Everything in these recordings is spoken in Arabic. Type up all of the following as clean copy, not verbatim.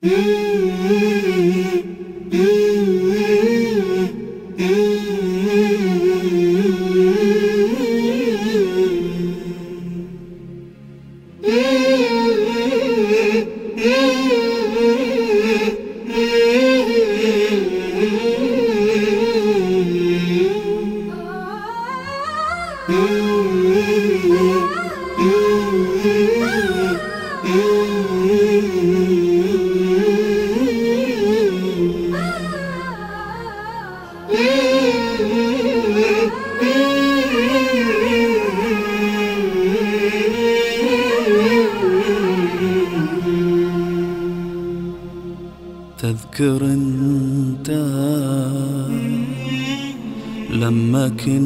تذكر انت لما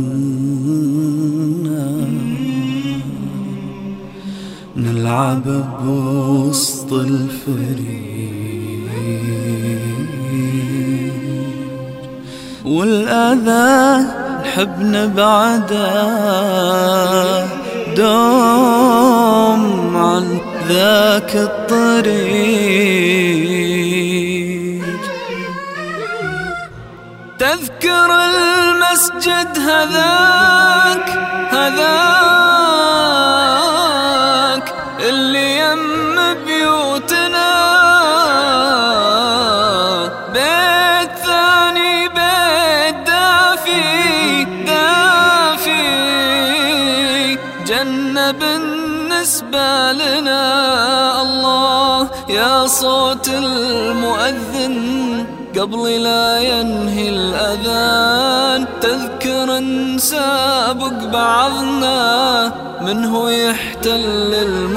كنا نلعب بوسط الفريق والأذى نحب نبعده دوم عن ذاك الطريق. تذكر المسجد هذاك اللي يم بيوتنا، بيت ثاني بيت دافي جنة بالنسبة لنا. الله يا صوت المؤذن قبل لا ينهي الأذان، تذكر نسابق بعضنا منه يحتل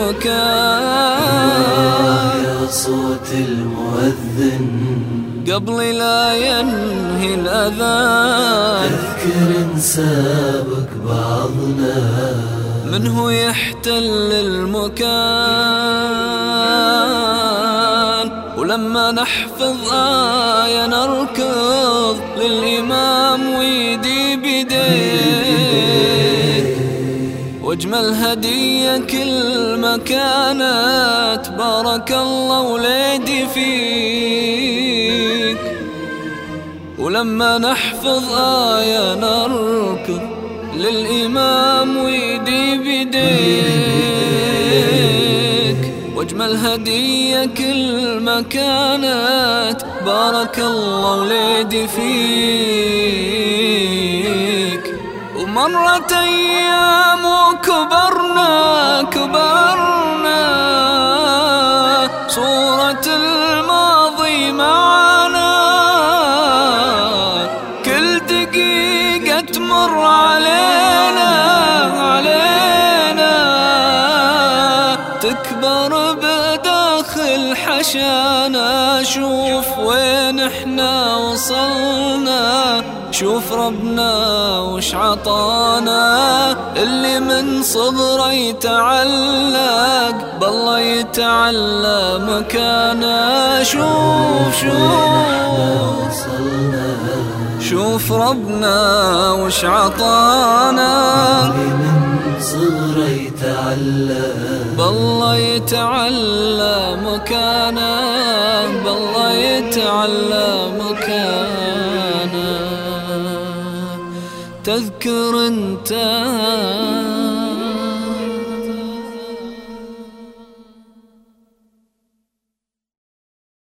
المكان. يا صوت المؤذن قبل لا ينهي الأذان، تذكر نسابق بعضنا منه يحتل المكان. ولما نحفظ آية نركض للإمام ويدي بيديك، واجمل هدية كل ما كانت بارك الله وليدي فيك. ولما نحفظ آية نركض للإمام ويدي بيديك، واجمل هدية كل ما كانت بارك الله وليدي فيك. ومرت أيام وكبرنا صورة الماضي معنا، كل دقيقة تمر علينا تكبر بداخل حشانا. شوف وين احنا وصلنا، شوف ربنا وش عطانا. اللي من صغره يتعلق بالله يتعلى مكانا. شوف ربنا وش عطانا. اللي من صغره يتعلق بالله يتعلى مكانا، بالله يتعلى مكانا. تذكر انت